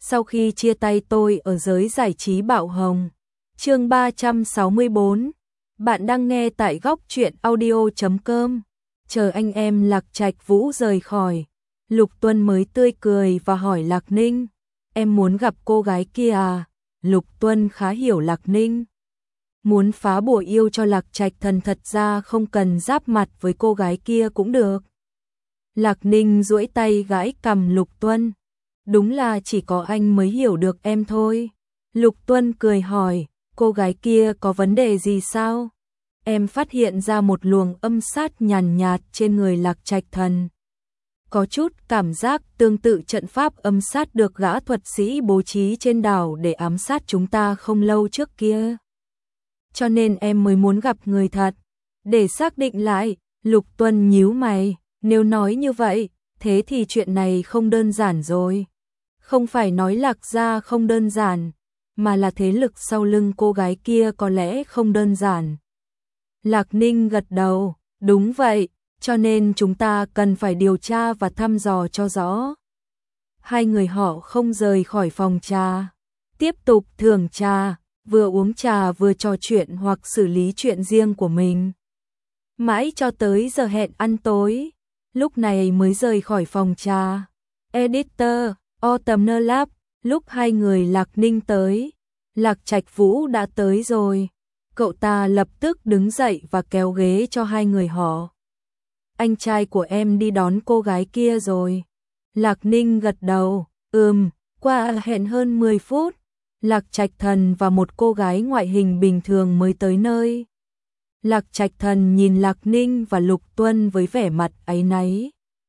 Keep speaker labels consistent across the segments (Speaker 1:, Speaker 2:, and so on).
Speaker 1: Sau khi chia tay tôi ở giới giải trí Bạo Hồng. Chương 364. Bạn đang nghe tại góc truyện audio.com. Chờ anh em Lạc Trạch Vũ rời khỏi, Lục Tuân mới tươi cười và hỏi Lạc Ninh, em muốn gặp cô gái kia à? Lục Tuân khá hiểu Lạc Ninh muốn phá bùa yêu cho Lạc Trạch Thần, thật ra không cần giáp mặt với cô gái kia cũng được. Lạc Ninh duỗi tay gãi cằm Lục Tuân, đúng là chỉ có anh mới hiểu được em thôi. Lục Tuân cười hỏi, cô gái kia có vấn đề gì sao? Em phát hiện ra một luồng âm sát nhàn nhạt trên người Lạc Trạch Thần. Có chút cảm giác tương tự trận pháp âm sát được gã thuật sĩ bố trí trên đảo để ám sát chúng ta không lâu trước kia. Cho nên em mới muốn gặp người thật. Để xác định lại, Lục Tuân nhíu mày, nếu nói như vậy, thế thì chuyện này không đơn giản rồi. Không phải nói Lạc gia không đơn giản, mà là thế lực sau lưng cô gái kia có lẽ không đơn giản. Lạc Ninh gật đầu, đúng vậy, cho nên chúng ta cần phải điều tra và thăm dò cho rõ. Hai người họ không rời khỏi phòng trà, tiếp tục thưởng trà, vừa uống trà vừa trò chuyện hoặc xử lý chuyện riêng của mình. Mãi cho tới giờ hẹn ăn tối, lúc này mới rời khỏi phòng trà. Editor, Autumn Lab, lúc hai người Lạc Ninh tới, Lạc Trạch Vũ đã tới rồi. Cậu ta lập tức đứng dậy và kéo ghế cho hai người họ. Anh trai của em đi đón cô gái kia rồi. Lạc Ninh gật đầu, qua hẹn hơn 10 phút, Lạc Trạch Thần và một cô gái ngoại hình bình thường mới tới nơi. Lạc Trạch Thần nhìn Lạc Ninh và Lục Tuân với vẻ mặt áy náy.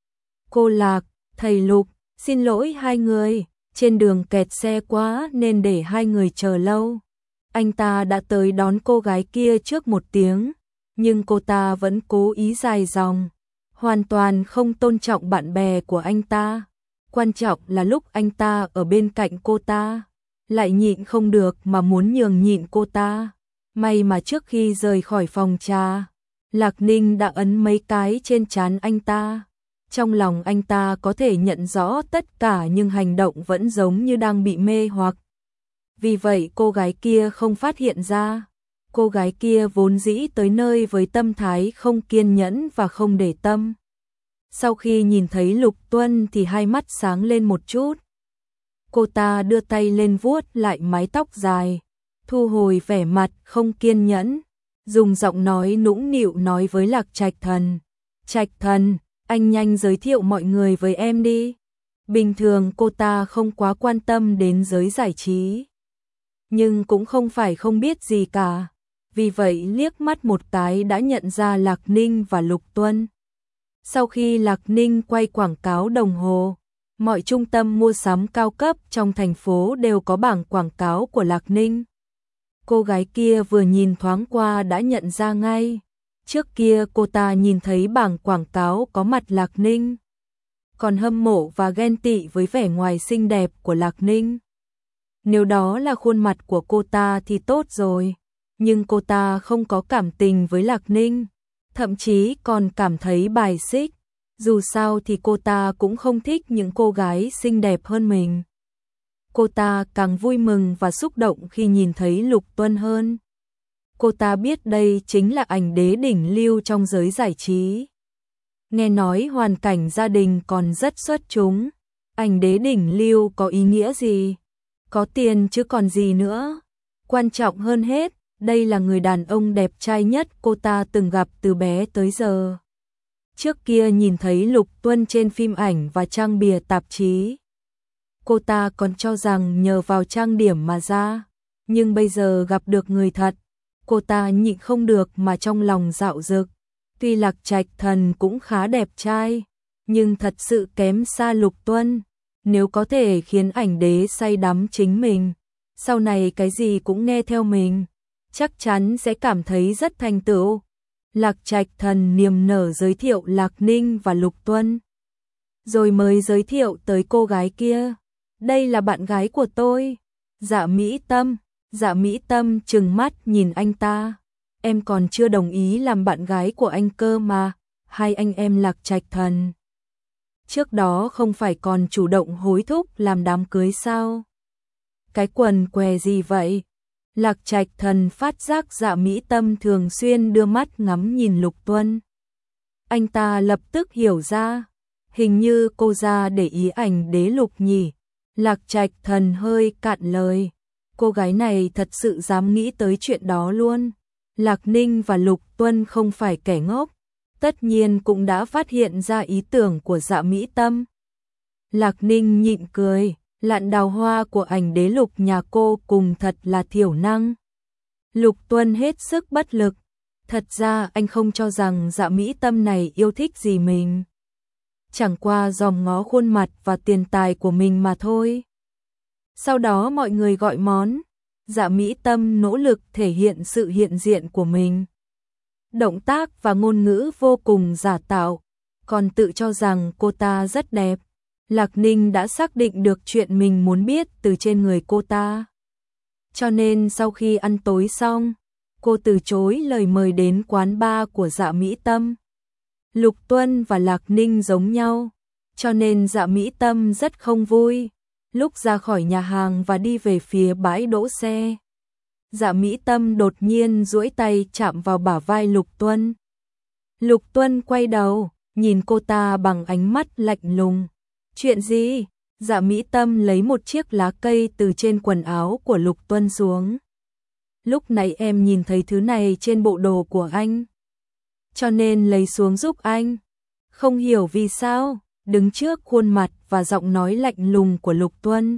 Speaker 1: Cô Lạc, thầy Lục, xin lỗi hai người, trên đường kẹt xe quá nên để hai người chờ lâu. Anh ta đã tới đón cô gái kia trước 1 tiếng, nhưng cô ta vẫn cố ý dài dòng, hoàn toàn không tôn trọng bạn bè của anh ta. Quan trọng là lúc anh ta ở bên cạnh cô ta, lại nhịn không được mà muốn nhường nhịn cô ta. May mà trước khi rời khỏi phòng trà, Lạc Ninh đã ấn mấy cái trên trán anh ta. Trong lòng anh ta có thể nhận rõ tất cả nhưng hành động vẫn giống như đang bị mê hoặc. Vì vậy cô gái kia không phát hiện ra. Cô gái kia vốn dĩ tới nơi với tâm thái không kiên nhẫn và không để tâm. Sau khi nhìn thấy Lục Tuân thì hai mắt sáng lên một chút. Cô ta đưa tay lên vuốt lại mái tóc dài, thu hồi vẻ mặt không kiên nhẫn, dùng giọng nói nũng nịu nói với Lạc Trạch Thần. Trạch Thần, anh nhanh giới thiệu mọi người với em đi. Bình thường cô ta không quá quan tâm đến giới giải trí, nhưng cũng không phải không biết gì cả. Vì vậy liếc mắt một cái đã nhận ra Lạc Ninh và Lục Tuân. Sau khi Lạc Ninh quay quảng cáo đồng hồ, mọi trung tâm mua sắm cao cấp trong thành phố đều có bảng quảng cáo của Lạc Ninh. Cô gái kia vừa nhìn thoáng qua đã nhận ra ngay. Trước kia cô ta nhìn thấy bảng quảng cáo có mặt Lạc Ninh, còn hâm mộ và ghen tị với vẻ ngoài xinh đẹp của Lạc Ninh. Nếu đó là khuôn mặt của cô ta thì tốt rồi, nhưng cô ta không có cảm tình với Lạc Ninh, thậm chí còn cảm thấy bài xích. Dù sao thì cô ta cũng không thích những cô gái xinh đẹp hơn mình. Cô ta càng vui mừng và xúc động khi nhìn thấy Lục Tuân hơn. Cô ta biết đây chính là ảnh đế đỉnh lưu trong giới giải trí. Nghe nói hoàn cảnh gia đình còn rất xuất chúng. Ảnh đế đỉnh lưu có ý nghĩa gì? Có tiền chứ còn gì nữa. Quan trọng hơn hết, đây là người đàn ông đẹp trai nhất cô ta từng gặp từ bé tới giờ. Trước kia nhìn thấy Lục Tuân trên phim ảnh và trang bìa tạp chí, cô ta còn cho rằng nhờ vào trang điểm mà ra. Nhưng bây giờ gặp được người thật, cô ta nhịn không được mà trong lòng dạo dực. Tuy Lạc Trạch Thần cũng khá đẹp trai, nhưng thật sự kém xa Lục Tuân. Nếu có thể khiến ảnh đế say đắm chính mình, sau này cái gì cũng nghe theo mình, chắc chắn sẽ cảm thấy rất thành tựu. Lạc Trạch Thần niềm nở giới thiệu Lạc Ninh và Lục Tuân, rồi mới giới thiệu tới cô gái kia. Đây là bạn gái của tôi, Dạ Mỹ Tâm. Dạ Mỹ Tâm trừng mắt nhìn anh ta. Em còn chưa đồng ý làm bạn gái của anh cơ mà. Hai anh em Lạc Trạch Thần trước đó không phải còn chủ động hối thúc làm đám cưới sao? Cái quần què gì vậy? Lạc Trạch Thần phát giác Dạ Mỹ Tâm thường xuyên đưa mắt ngắm nhìn Lục Tuân. Anh ta lập tức hiểu ra, hình như cô ra để ý ảnh đế Lục nhỉ. Lạc Trạch Thần hơi cạn lời, cô gái này thật sự dám nghĩ tới chuyện đó luôn. Lạc Ninh và Lục Tuân không phải kẻ ngốc, tất nhiên cũng đã phát hiện ra ý tưởng của Dạ Mỹ Tâm. Lạc Ninh nhịn cười, lạn đào hoa của ảnh đế Lục nhà cô cùng thật là thiểu năng. Lục Tuân hết sức bất lực, thật ra anh không cho rằng Dạ Mỹ Tâm này yêu thích gì mình. Chẳng qua dòm ngó khuôn mặt và tiền tài của mình mà thôi. Sau đó mọi người gọi món, Dạ Mỹ Tâm nỗ lực thể hiện sự hiện diện của mình. Động tác và ngôn ngữ vô cùng giả tạo, còn tự cho rằng cô ta rất đẹp. Lạc Ninh đã xác định được chuyện mình muốn biết từ trên người cô ta. Cho nên sau khi ăn tối xong, cô từ chối lời mời đến quán bar của Dạ Mỹ Tâm. Lục Tuân và Lạc Ninh giống nhau, cho nên Dạ Mỹ Tâm rất không vui. Lúc ra khỏi nhà hàng và đi về phía bãi đỗ xe, Dạ Mỹ Tâm đột nhiên duỗi tay chạm vào bả vai Lục Tuân. Lục Tuân quay đầu, nhìn cô ta bằng ánh mắt lạnh lùng. Chuyện gì? Dạ Mỹ Tâm lấy một chiếc lá cây từ trên quần áo của Lục Tuân xuống. Lúc nãy em nhìn thấy thứ này trên bộ đồ của anh, cho nên lấy xuống giúp anh. Không hiểu vì sao, đứng trước khuôn mặt và giọng nói lạnh lùng của Lục Tuân,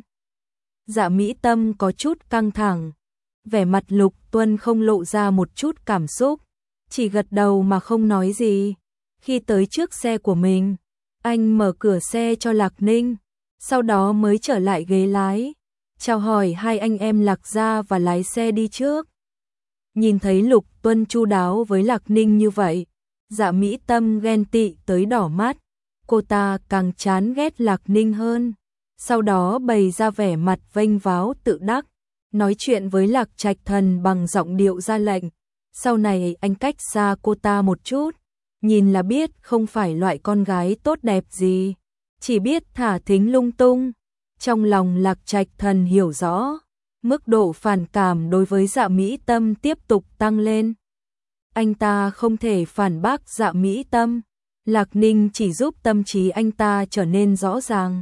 Speaker 1: Dạ Mỹ Tâm có chút căng thẳng. Vẻ mặt Lục Tuân không lộ ra một chút cảm xúc, chỉ gật đầu mà không nói gì. Khi tới trước xe của mình, anh mở cửa xe cho Lạc Ninh, sau đó mới trở lại ghế lái, chào hỏi hai anh em Lạc gia và lái xe đi trước. Nhìn thấy Lục Tuân chu đáo với Lạc Ninh như vậy, Dạ Mỹ Tâm ghen tị tới đỏ mắt, cô ta càng chán ghét Lạc Ninh hơn. Sau đó bày ra vẻ mặt vênh váo tự đắc, nói chuyện với Lạc Trạch Thần bằng giọng điệu ra lệnh. Sau này anh cách xa cô ta một chút, nhìn là biết không phải loại con gái tốt đẹp gì, chỉ biết thả thính lung tung. Trong lòng Lạc Trạch Thần hiểu rõ, mức độ phản cảm đối với Dạ Mỹ Tâm tiếp tục tăng lên. Anh ta không thể phản bác Dạ Mỹ Tâm, Lạc Ninh chỉ giúp tâm trí anh ta trở nên rõ ràng.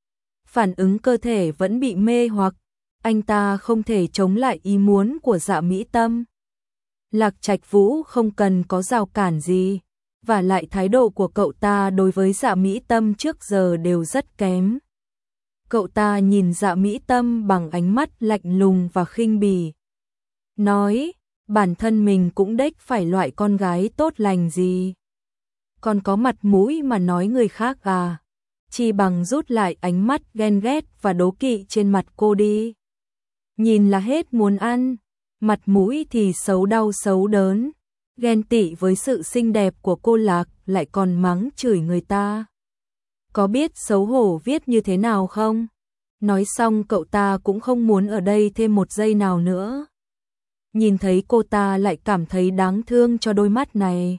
Speaker 1: Phản ứng cơ thể vẫn bị mê hoặc, anh ta không thể chống lại ý muốn của Dạ Mỹ Tâm. Lạc Trạch Vũ không cần có rào cản gì, và lại thái độ của cậu ta đối với Dạ Mỹ Tâm trước giờ đều rất kém. Cậu ta nhìn Dạ Mỹ Tâm bằng ánh mắt lạnh lùng và khinh bỉ, nói, bản thân mình cũng đếch phải loại con gái tốt lành gì, còn có mặt mũi mà nói người khác à? Chi bằng rút lại ánh mắt ghen ghét và đố kỵ trên mặt cô đi. Nhìn là hết muốn ăn, mặt mũi thì xấu đau xấu đớn, ghen tị với sự xinh đẹp của cô Lạc lại còn mắng chửi người ta. Có biết xấu hổ viết như thế nào không? Nói xong cậu ta cũng không muốn ở đây thêm một giây nào nữa. Nhìn thấy cô ta lại cảm thấy đáng thương cho đôi mắt này.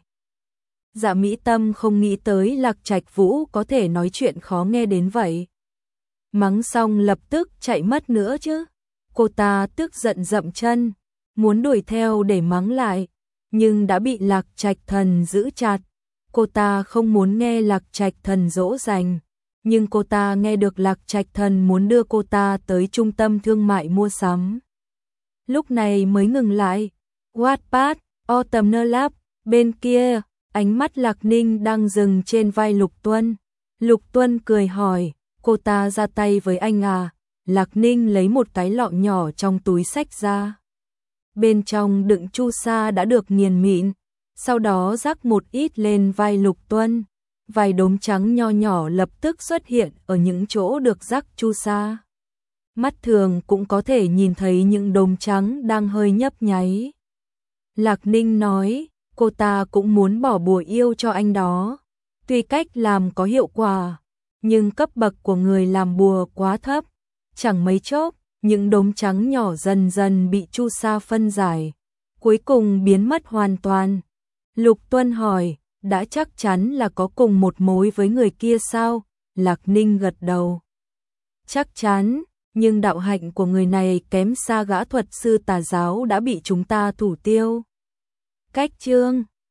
Speaker 1: Dạ Mỹ Tâm không nghĩ tới Lạc Trạch Vũ có thể nói chuyện khó nghe đến vậy. Mắng xong lập tức chạy mất nữa chứ. Cô ta tức giận dậm chân, muốn đuổi theo để mắng lại, nhưng đã bị Lạc Trạch Thần giữ chặt. Cô ta không muốn nghe Lạc Trạch Thần dỗ dành, nhưng cô ta nghe được Lạc Trạch Thần muốn đưa cô ta tới trung tâm thương mại mua sắm. Lúc này mới ngừng lại. Wattpad, Autumn Lab, bên kia, ánh mắt Lạc Ninh đang dừng trên vai Lục Tuân. Lục Tuân cười hỏi, cô ta ra tay với anh à? Lạc Ninh lấy một cái lọ nhỏ trong túi xách ra. Bên trong đựng chu sa đã được nghiền mịn, sau đó rắc một ít lên vai Lục Tuân. Vài đốm trắng nho nhỏ lập tức xuất hiện ở những chỗ được rắc chu sa. Mắt thường cũng có thể nhìn thấy những đốm trắng đang hơi nhấp nháy. Lạc Ninh nói, cô ta cũng muốn bỏ bùa yêu cho anh đó. Tuy cách làm có hiệu quả, nhưng cấp bậc của người làm bùa quá thấp. Chẳng mấy chốc, những đốm trắng nhỏ dần dần bị chu sa phân giải, cuối cùng biến mất hoàn toàn. Lục Tuân hỏi, đã chắc chắn là có cùng một mối với người kia sao? Lạc Ninh gật đầu. Chắc chắn, nhưng đạo hạnh của người này kém xa gã thuật sư tà giáo đã bị chúng ta thủ tiêu. Cách chương